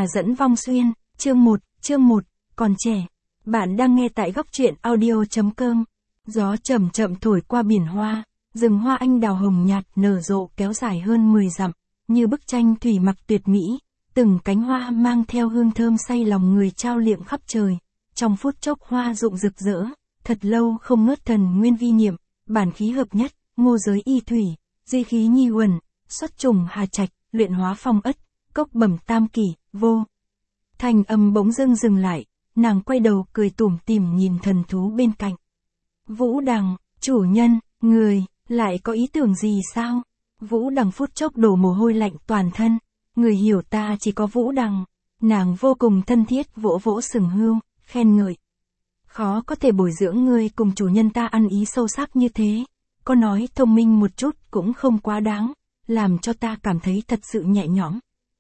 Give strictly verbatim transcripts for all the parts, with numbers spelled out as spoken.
Tà dẫn vong xuyên, chương một, chương một, còn trẻ. Bạn đang nghe tại góc truyện audio chấm com. Gió chậm chậm thổi qua biển hoa, rừng hoa anh đào hồng nhạt nở rộ kéo dài hơn mười dặm, như bức tranh thủy mặc tuyệt mỹ, từng cánh hoa mang theo hương thơm say lòng người trao liệm khắp trời. Trong phút chốc hoa rụng rực rỡ, thật lâu không ngớt thần nguyên vi niệm, bản khí hợp nhất, ngô giới y thủy, duy khí nhi uẩn, xuất trùng hà trạch, luyện hóa phong ất, cốc bẩm tam kỷ, vô. Thành âm bỗng dưng dừng lại, nàng quay đầu cười tủm tỉm nhìn thần thú bên cạnh. Vũ Đằng, chủ nhân, người, lại có ý tưởng gì sao? Vũ Đằng phút chốc đổ mồ hôi lạnh toàn thân, người hiểu ta chỉ có Vũ Đằng. Nàng vô cùng thân thiết vỗ vỗ sừng hươu, khen ngợi. Khó có thể bồi dưỡng ngươi cùng chủ nhân ta ăn ý sâu sắc như thế, có nói thông minh một chút cũng không quá đáng, làm cho ta cảm thấy thật sự nhẹ nhõm.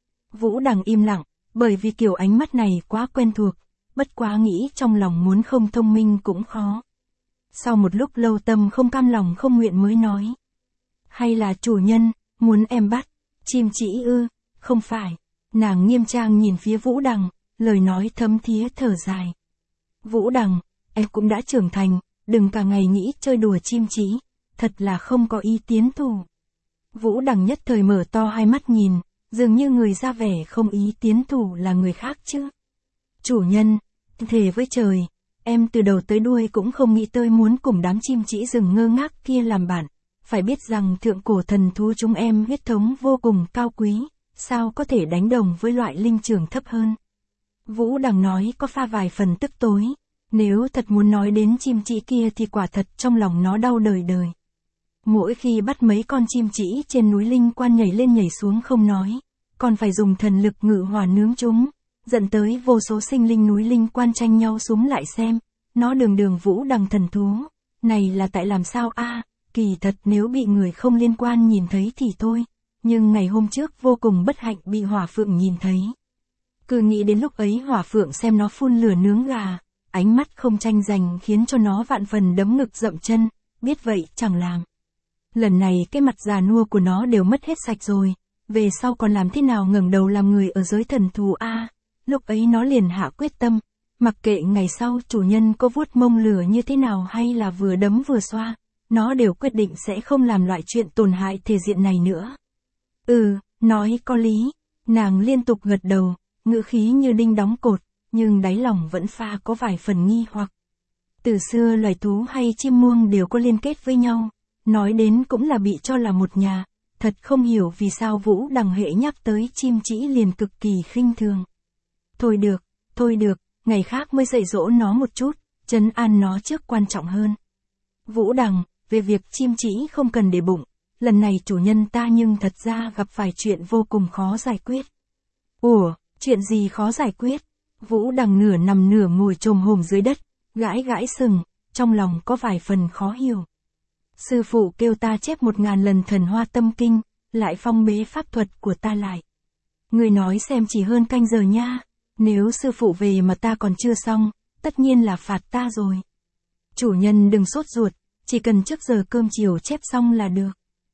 Vũ Đằng im lặng, bởi vì kiểu ánh mắt này quá quen thuộc, bất quá nghĩ trong lòng muốn không thông minh cũng khó. Sau một lúc lâu tâm không cam lòng không nguyện mới nói. Hay là chủ nhân, muốn em bắt, chim chỉ ư, không phải. Nàng nghiêm trang nhìn phía Vũ Đằng, lời nói thấm thía thở dài. Vũ Đằng, em cũng đã trưởng thành, đừng cả ngày nghĩ chơi đùa chim chỉ, thật là không có ý tiến thủ. Vũ Đằng nhất thời mở to hai mắt nhìn, dường như người ra vẻ không ý tiến thủ là người khác chứ. Chủ nhân, thề với trời, em từ đầu tới đuôi cũng không nghĩ tới muốn cùng đám chim chỉ rừng ngơ ngác kia làm bạn. Phải biết rằng thượng cổ thần thú chúng em huyết thống vô cùng cao quý, sao có thể đánh đồng với loại linh trưởng thấp hơn. Vũ Đằng nói có pha vài phần tức tối, nếu thật muốn nói đến chim chỉ kia thì quả thật trong lòng nó đau đời đời. Mỗi khi bắt mấy con chim chỉ trên núi linh quan nhảy lên nhảy xuống không nói, còn phải dùng thần lực ngự hỏa nướng chúng, dẫn tới vô số sinh linh núi linh quan tranh nhau súm lại xem, nó đường đường Vũ Đằng thần thú, này là tại làm sao a? Kỳ thật nếu bị người không liên quan nhìn thấy thì thôi, nhưng ngày hôm trước vô cùng bất hạnh bị hỏa phượng nhìn thấy. Cứ nghĩ đến lúc ấy hỏa phượng xem nó phun lửa nướng gà, ánh mắt không tranh giành khiến cho nó vạn phần đấm ngực dậm chân, biết vậy chẳng làm. Lần này cái mặt già nua của nó đều mất hết sạch rồi, về sau còn làm thế nào ngẩng đầu làm người ở giới thần thú a? À, lúc ấy nó liền hạ quyết tâm, mặc kệ ngày sau chủ nhân có vuốt mông lửa như thế nào hay là vừa đấm vừa xoa, nó đều quyết định sẽ không làm loại chuyện tổn hại thể diện này nữa. Ừ, nói có lý, nàng liên tục gật đầu, ngữ khí như đinh đóng cột, nhưng đáy lòng vẫn pha có vài phần nghi hoặc. Từ xưa loài thú hay chim muông đều có liên kết với nhau, nói đến cũng là bị cho là một nhà, thật không hiểu vì sao Vũ Đằng hệ nhắc tới chim chỉ liền cực kỳ khinh thường. Thôi được, thôi được, ngày khác mới dạy dỗ nó một chút, trấn an nó trước quan trọng hơn. Vũ Đằng, về việc chim chỉ không cần để bụng, lần này chủ nhân ta nhưng thật ra gặp phải chuyện vô cùng khó giải quyết. Ủa, chuyện gì khó giải quyết? Vũ Đằng nửa nằm nửa ngồi chồm hổm dưới đất, gãi gãi sừng, trong lòng có vài phần khó hiểu. Sư phụ kêu ta chép một ngàn lần thần hoa tâm kinh, lại phong bế pháp thuật của ta lại. Người nói xem chỉ hơn canh giờ nha, nếu sư phụ về mà ta còn chưa xong, tất nhiên là phạt ta rồi. Chủ nhân đừng sốt ruột, chỉ cần trước giờ cơm chiều chép xong là được.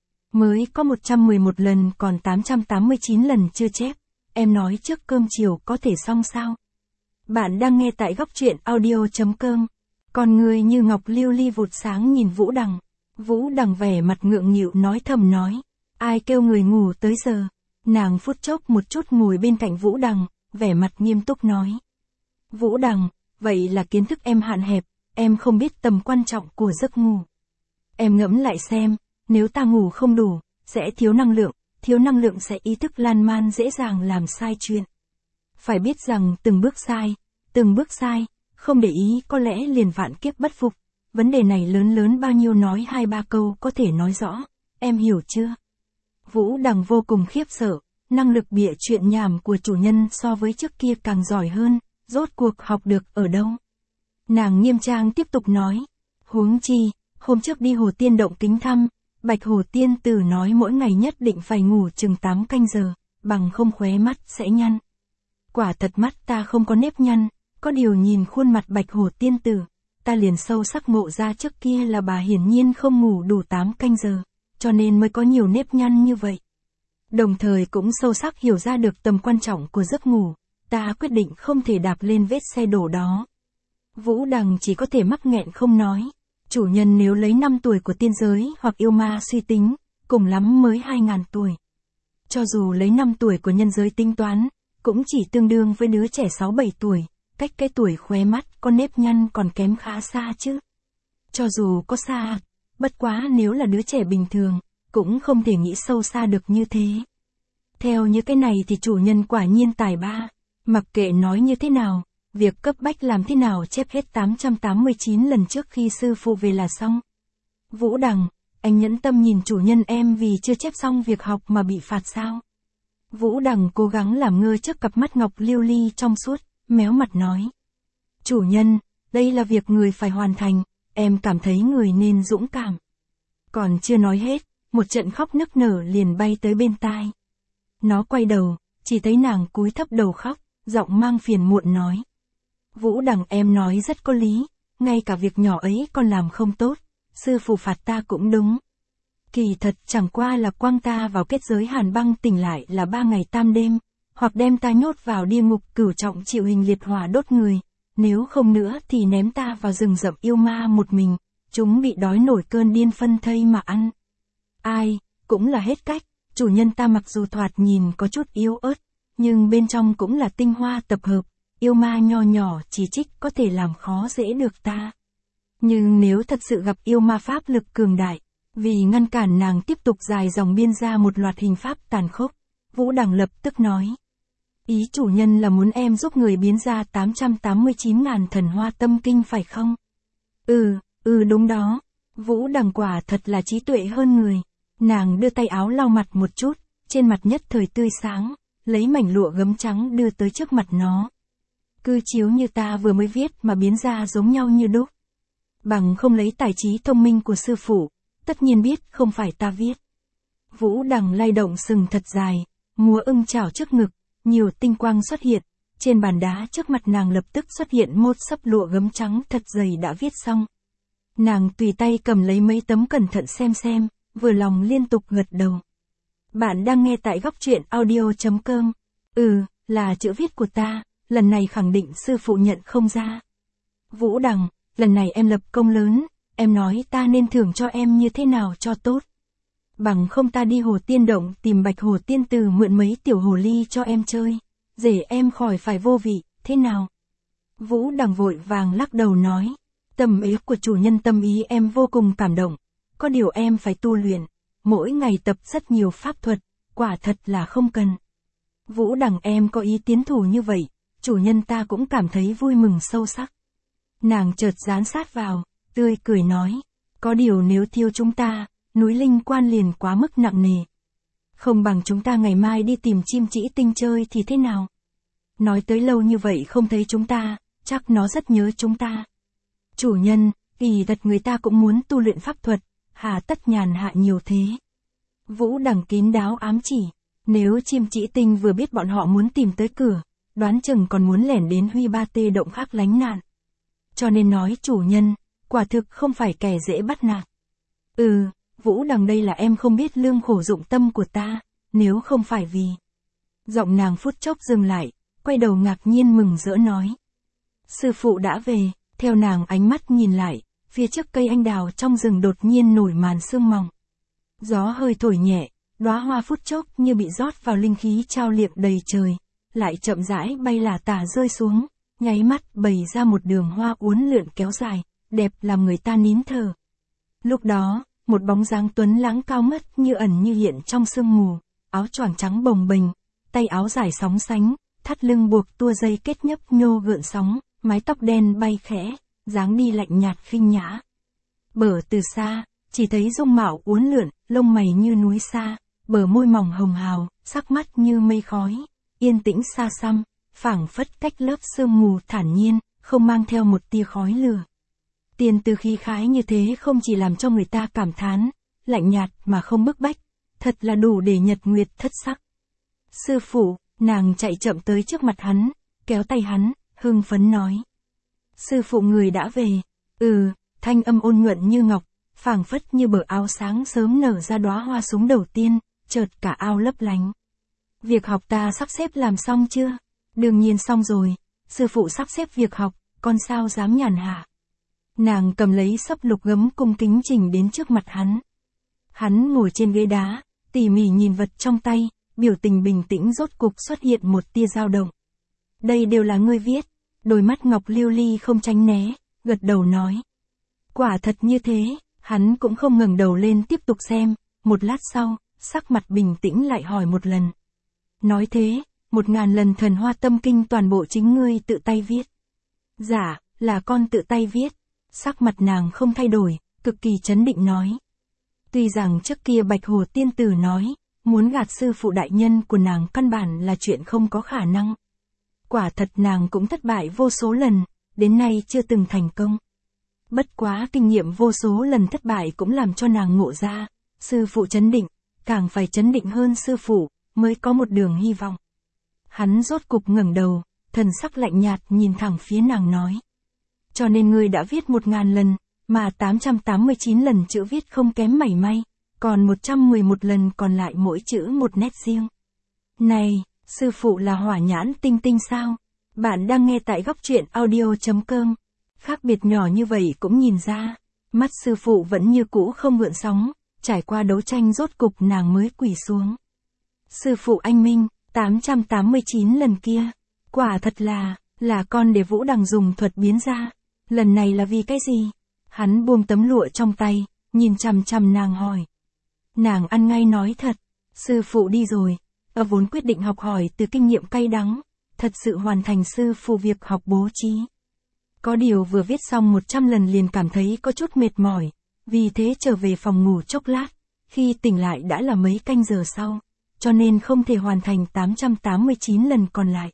Mới có một trăm mười một lần còn tám trăm tám mươi chín lần chưa chép, em nói trước cơm chiều có thể xong sao? Bạn đang nghe tại góc truyện audio chấm com. Còn người như ngọc lưu ly vụt sáng nhìn Vũ Đằng. Vũ Đằng vẻ mặt ngượng nghịu nói thầm nói. Ai kêu người ngủ tới giờ? Nàng phút chốc một chút ngồi bên cạnh Vũ Đằng, vẻ mặt nghiêm túc nói. Vũ Đằng, vậy là kiến thức em hạn hẹp, em không biết tầm quan trọng của giấc ngủ. Em ngẫm lại xem, nếu ta ngủ không đủ, sẽ thiếu năng lượng, thiếu năng lượng sẽ ý thức lan man dễ dàng làm sai chuyện. Phải biết rằng từng bước sai, từng bước sai, không để ý có lẽ liền vạn kiếp bất phục. Vấn đề này lớn lớn bao nhiêu nói hai ba câu có thể nói rõ, em hiểu chưa? Vũ Đằng vô cùng khiếp sợ, năng lực bịa chuyện nhảm của chủ nhân so với trước kia càng giỏi hơn, rốt cuộc học được ở đâu? Nàng nghiêm trang tiếp tục nói, huống chi, hôm trước đi Hồ Tiên Động kính thăm, Bạch Hồ Tiên Tử nói mỗi ngày nhất định phải ngủ chừng tám canh giờ, bằng không khóe mắt sẽ nhăn. Quả thật mắt ta không có nếp nhăn, có điều nhìn khuôn mặt Bạch Hồ Tiên Tử, ta liền sâu sắc ngộ ra trước kia là bà hiển nhiên không ngủ đủ tám canh giờ, cho nên mới có nhiều nếp nhăn như vậy. Đồng thời cũng sâu sắc hiểu ra được tầm quan trọng của giấc ngủ, ta quyết định không thể đạp lên vết xe đổ đó. Vũ Đằng chỉ có thể mắc nghẹn không nói. Chủ nhân nếu lấy năm tuổi của tiên giới hoặc yêu ma suy tính, cùng lắm mới hai ngàn tuổi. Cho dù lấy năm tuổi của nhân giới tính toán, cũng chỉ tương đương với đứa trẻ sáu bảy tuổi, cách cái tuổi khóe mắt có nếp nhăn còn kém khá xa chứ. Cho dù có xa, bất quá nếu là đứa trẻ bình thường, cũng không thể nghĩ sâu xa được như thế. Theo như cái này thì chủ nhân quả nhiên tài ba, mặc kệ nói như thế nào, việc cấp bách làm thế nào chép hết tám trăm tám mươi chín lần trước khi sư phụ về là xong. Vũ Đằng, anh nhẫn tâm nhìn chủ nhân em vì chưa chép xong việc học mà bị phạt sao? Vũ Đằng cố gắng làm ngơ trước cặp mắt ngọc liêu ly trong suốt, méo mặt nói. Chủ nhân, đây là việc người phải hoàn thành, em cảm thấy người nên dũng cảm. Còn chưa nói hết, một trận khóc nức nở liền bay tới bên tai. Nó quay đầu, chỉ thấy nàng cúi thấp đầu khóc, giọng mang phiền muộn nói. Vũ Đằng em nói rất có lý, ngay cả việc nhỏ ấy con làm không tốt, sư phụ phạt ta cũng đúng. Kỳ thật chẳng qua là quăng ta vào kết giới hàn băng tỉnh lại là ba ngày tam đêm, hoặc đem ta nhốt vào địa ngục cửu trọng chịu hình liệt hỏa đốt người, nếu không nữa thì ném ta vào rừng rậm yêu ma một mình, chúng bị đói nổi cơn điên phân thây mà ăn. Ai, cũng là hết cách, chủ nhân ta mặc dù thoạt nhìn có chút yếu ớt, nhưng bên trong cũng là tinh hoa tập hợp, yêu ma nho nhỏ chỉ trích có thể làm khó dễ được ta. Nhưng nếu thật sự gặp yêu ma pháp lực cường đại, vì ngăn cản nàng tiếp tục dài dòng biên ra một loạt hình pháp tàn khốc, Vũ Đằng lập tức nói. Ý chủ nhân là muốn em giúp người biến ra tám trăm tám mươi chín ngàn thần hoa tâm kinh phải không? Ừ, ừ đúng đó. Vũ Đằng quả thật là trí tuệ hơn người. Nàng đưa tay áo lau mặt một chút, trên mặt nhất thời tươi sáng, lấy mảnh lụa gấm trắng đưa tới trước mặt nó. Cứ chiếu như ta vừa mới viết mà biến ra giống nhau như đúc. Bằng không lấy tài trí thông minh của sư phụ, tất nhiên biết không phải ta viết. Vũ Đằng lay động sừng thật dài, múa ưng chảo trước ngực, nhiều tinh quang xuất hiện, trên bàn đá trước mặt nàng lập tức xuất hiện một xấp lụa gấm trắng thật dày đã viết xong. Nàng tùy tay cầm lấy mấy tấm cẩn thận xem xem, vừa lòng liên tục gật đầu. Bạn đang nghe tại góc truyện audio chấm com. Ừ, là chữ viết của ta, lần này khẳng định sư phụ nhận không ra. Vũ Đằng, lần này em lập công lớn, em nói ta nên thưởng cho em như thế nào cho tốt. Bằng không ta đi hồ tiên động tìm bạch hồ tiên từ mượn mấy tiểu hồ ly cho em chơi, để em khỏi phải vô vị, thế nào? Vũ Đằng vội vàng lắc đầu nói, tâm ý của chủ nhân tâm ý em vô cùng cảm động, có điều em phải tu luyện, mỗi ngày tập rất nhiều pháp thuật, quả thật là không cần. Vũ Đằng em có ý tiến thủ như vậy, chủ nhân ta cũng cảm thấy vui mừng sâu sắc. Nàng chợt dán sát vào, tươi cười nói, có điều nếu thiêu chúng ta, núi linh quan liền quá mức nặng nề. Không bằng chúng ta ngày mai đi tìm chim trĩ tinh chơi thì thế nào? Nói tới lâu như vậy không thấy chúng ta, chắc nó rất nhớ chúng ta. Chủ nhân, kỳ thật người ta cũng muốn tu luyện pháp thuật, hà tất nhàn hạ nhiều thế. Vũ Đằng kín đáo ám chỉ, nếu chim trĩ tinh vừa biết bọn họ muốn tìm tới cửa, đoán chừng còn muốn lẻn đến Huy Ba Tê động khác lánh nạn. Cho nên nói chủ nhân, quả thực không phải kẻ dễ bắt nạt. Ừ, Vũ Đằng đây là em không biết lương khổ dụng tâm của ta, nếu không phải vì. Giọng nàng phút chốc dừng lại, quay đầu ngạc nhiên mừng rỡ nói. Sư phụ đã về, theo nàng ánh mắt nhìn lại, phía trước cây anh đào trong rừng đột nhiên nổi màn sương mỏng. Gió hơi thổi nhẹ, đóa hoa phút chốc như bị rót vào linh khí trao liệng đầy trời, lại chậm rãi bay lả tả rơi xuống, nháy mắt bày ra một đường hoa uốn lượn kéo dài, đẹp làm người ta nín thở. Lúc đó, một bóng dáng tuấn lãng cao ngất như ẩn như hiện trong sương mù, áo choàng trắng bồng bềnh, tay áo dài sóng sánh, thắt lưng buộc tua dây kết nhấp nhô gợn sóng, mái tóc đen bay khẽ, dáng đi lạnh nhạt khinh nhã. Bờ từ xa, chỉ thấy dung mạo uốn lượn, lông mày như núi xa, bờ môi mỏng hồng hào, sắc mắt như mây khói, yên tĩnh xa xăm, phảng phất cách lớp sương mù thản nhiên, không mang theo một tia khói lửa. Tiền từ khí khái như thế không chỉ làm cho người ta cảm thán, lạnh nhạt mà không bức bách, thật là đủ để nhật nguyệt thất sắc. Sư phụ, nàng chạy chậm tới trước mặt hắn, kéo tay hắn, hưng phấn nói. Sư phụ người đã về, ừ, thanh âm ôn nhuận như ngọc, phảng phất như bờ ao sáng sớm nở ra đóa hoa súng đầu tiên, chợt cả ao lấp lánh. Việc học ta sắp xếp làm xong chưa? Đương nhiên xong rồi, sư phụ sắp xếp việc học, con sao dám nhàn hạ. Nàng cầm lấy sấp lục gấm cung kính trình đến trước mặt hắn. Hắn ngồi trên ghế đá, tỉ mỉ nhìn vật trong tay, biểu tình bình tĩnh rốt cục xuất hiện một tia dao động. Đây đều là ngươi viết, đôi mắt ngọc lưu ly không tránh né, gật đầu nói. Quả thật như thế, hắn cũng không ngẩng đầu lên tiếp tục xem, một lát sau, sắc mặt bình tĩnh lại hỏi một lần. Nói thế, một ngàn lần thần hoa tâm kinh toàn bộ chính ngươi tự tay viết. Dạ, là con tự tay viết. Sắc mặt nàng không thay đổi, cực kỳ trấn định nói. Tuy rằng trước kia Bạch Hồ tiên tử nói, muốn gạt sư phụ đại nhân của nàng căn bản là chuyện không có khả năng. Quả thật nàng cũng thất bại vô số lần, đến nay chưa từng thành công. Bất quá kinh nghiệm vô số lần thất bại cũng làm cho nàng ngộ ra, sư phụ trấn định, càng phải trấn định hơn sư phụ, mới có một đường hy vọng. Hắn rốt cục ngẩng đầu, thần sắc lạnh nhạt nhìn thẳng phía nàng nói. Cho nên ngươi đã viết một ngàn lần, mà tám trăm tám mươi chín lần chữ viết không kém mảy may, còn một trăm mười một lần còn lại mỗi chữ một nét riêng. Này, sư phụ là hỏa nhãn tinh tinh sao? Bạn đang nghe tại góc truyện audio chấm com. Khác biệt nhỏ như vậy cũng nhìn ra, mắt sư phụ vẫn như cũ không gợn sóng, trải qua đấu tranh rốt cục nàng mới quỳ xuống. Sư phụ anh minh, tám trăm tám mươi chín lần kia, quả thật là, là con để Vũ Đằng dùng thuật biến ra, lần này là vì cái gì? Hắn buông tấm lụa trong tay, nhìn chằm chằm nàng hỏi. Nàng ăn ngay nói thật, sư phụ đi rồi, ở vốn quyết định học hỏi từ kinh nghiệm cay đắng, thật sự hoàn thành sư phụ việc học bố trí. Có điều vừa viết xong một trăm lần liền cảm thấy có chút mệt mỏi, vì thế trở về phòng ngủ chốc lát, khi tỉnh lại đã là mấy canh giờ sau, cho nên không thể hoàn thành tám trăm tám mươi chín lần còn lại.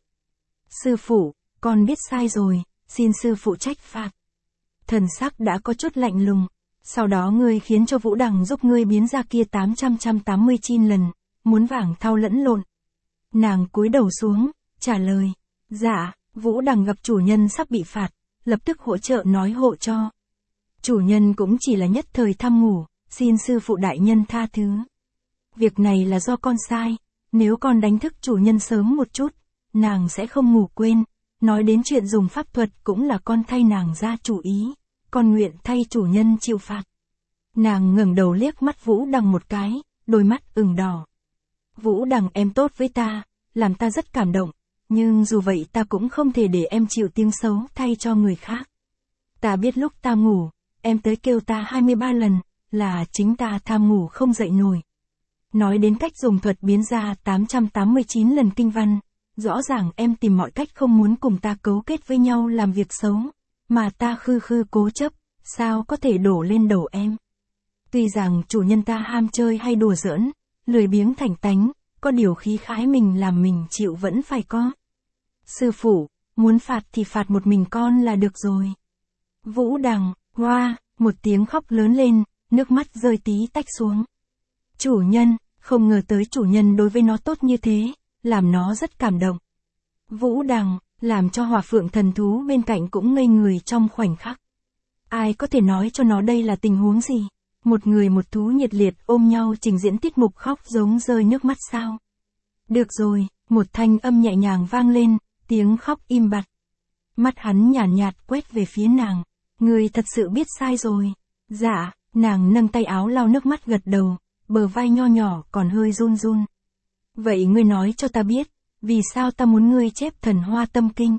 Sư phụ, con biết sai rồi, xin sư phụ trách phạt. Thần sắc đã có chút lạnh lùng, sau đó ngươi khiến cho Vũ Đằng giúp ngươi biến ra kia tám trăm tám mươi chín lần, muốn vàng thau lẫn lộn. Nàng cúi đầu xuống, trả lời, dạ, Vũ Đằng gặp chủ nhân sắp bị phạt, lập tức hỗ trợ nói hộ cho. Chủ nhân cũng chỉ là nhất thời thăm ngủ, xin sư phụ đại nhân tha thứ. Việc này là do con sai, nếu con đánh thức chủ nhân sớm một chút, nàng sẽ không ngủ quên. Nói đến chuyện dùng pháp thuật cũng là con thay nàng ra chủ ý, con nguyện thay chủ nhân chịu phạt. Nàng ngẩng đầu liếc mắt Vũ Đằng một cái, đôi mắt ửng đỏ. Vũ Đằng em tốt với ta, làm ta rất cảm động, nhưng dù vậy ta cũng không thể để em chịu tiếng xấu thay cho người khác. Ta biết lúc ta ngủ, em tới kêu ta hai mươi ba lần, là chính ta tham ngủ không dậy nổi. Nói đến cách dùng thuật biến ra tám trăm tám mươi chín lần kinh văn, rõ ràng em tìm mọi cách không muốn cùng ta cấu kết với nhau làm việc xấu, mà ta khư khư cố chấp, sao có thể đổ lên đầu em. Tuy rằng chủ nhân ta ham chơi hay đùa giỡn, lười biếng thành tánh, có điều khí khái mình làm mình chịu vẫn phải có. Sư phụ, muốn phạt thì phạt một mình con là được rồi. Vũ Đằng, hoa, một tiếng khóc lớn lên, nước mắt rơi tí tách xuống. Chủ nhân, không ngờ tới chủ nhân đối với nó tốt như thế, làm nó rất cảm động. Vũ Đằng, làm cho Hỏa Phượng thần thú bên cạnh cũng ngây người trong khoảnh khắc. Ai có thể nói cho nó đây là tình huống gì? Một người một thú nhiệt liệt ôm nhau trình diễn tiết mục khóc giống rơi nước mắt sao? Được rồi, một thanh âm nhẹ nhàng vang lên, tiếng khóc im bặt. Mắt hắn nhàn nhạt, nhạt quét về phía nàng. Người thật sự biết sai rồi. Dạ, nàng nâng tay áo lau nước mắt gật đầu, bờ vai nho nhỏ còn hơi run run. Vậy ngươi nói cho ta biết, vì sao ta muốn ngươi chép thần hoa tâm kinh?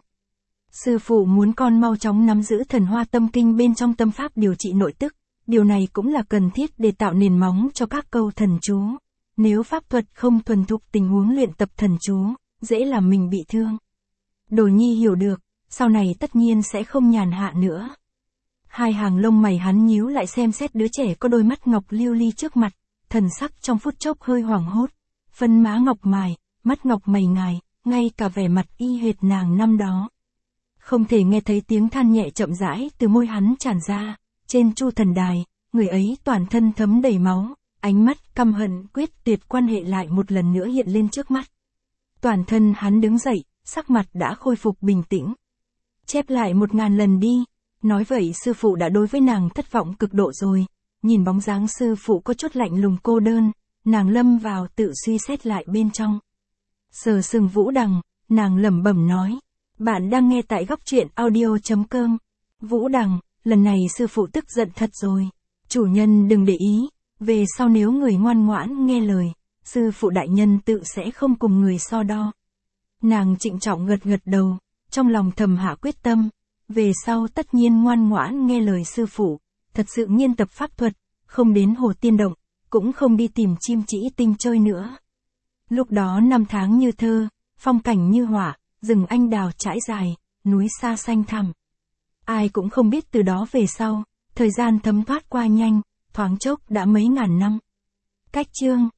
Sư phụ muốn con mau chóng nắm giữ thần hoa tâm kinh bên trong tâm pháp điều trị nội tức, điều này cũng là cần thiết để tạo nền móng cho các câu thần chú. Nếu pháp thuật không thuần thục tình huống luyện tập thần chú, dễ làm mình bị thương. Đồ nhi hiểu được, sau này tất nhiên sẽ không nhàn hạ nữa. Hai hàng lông mày hắn nhíu lại xem xét đứa trẻ có đôi mắt ngọc lưu ly trước mặt, thần sắc trong phút chốc hơi hoảng hốt. Phân má ngọc mài, mắt ngọc mày ngài, ngay cả vẻ mặt y hệt nàng năm đó. Không thể nghe thấy tiếng than nhẹ chậm rãi từ môi hắn tràn ra, trên Chu Thần Đài, người ấy toàn thân thấm đầy máu, ánh mắt căm hận quyết tuyệt quan hệ lại một lần nữa hiện lên trước mắt. Toàn thân hắn đứng dậy, sắc mặt đã khôi phục bình tĩnh. Chép lại một ngàn lần đi, nói vậy sư phụ đã đối với nàng thất vọng cực độ rồi, nhìn bóng dáng sư phụ có chút lạnh lùng cô đơn. Nàng lâm vào tự suy xét lại bên trong. Sờ sừng Vũ Đằng, nàng lẩm bẩm nói. Bạn đang nghe tại góc truyện audio.com. Vũ Đằng, lần này sư phụ tức giận thật rồi. Chủ nhân đừng để ý, về sau nếu người ngoan ngoãn nghe lời, sư phụ đại nhân tự sẽ không cùng người so đo. Nàng trịnh trọng gật gật đầu, trong lòng thầm hạ quyết tâm, về sau tất nhiên ngoan ngoãn nghe lời sư phụ, thật sự nghiên tập pháp thuật, không đến hồ tiên động, cũng không đi tìm chim chỉ tinh chơi nữa. Lúc đó năm tháng như thơ, phong cảnh như họa, rừng anh đào trải dài, núi xa xanh thẳm. Ai cũng không biết từ đó về sau, thời gian thấm thoát qua nhanh, thoáng chốc đã mấy ngàn năm. Cách chương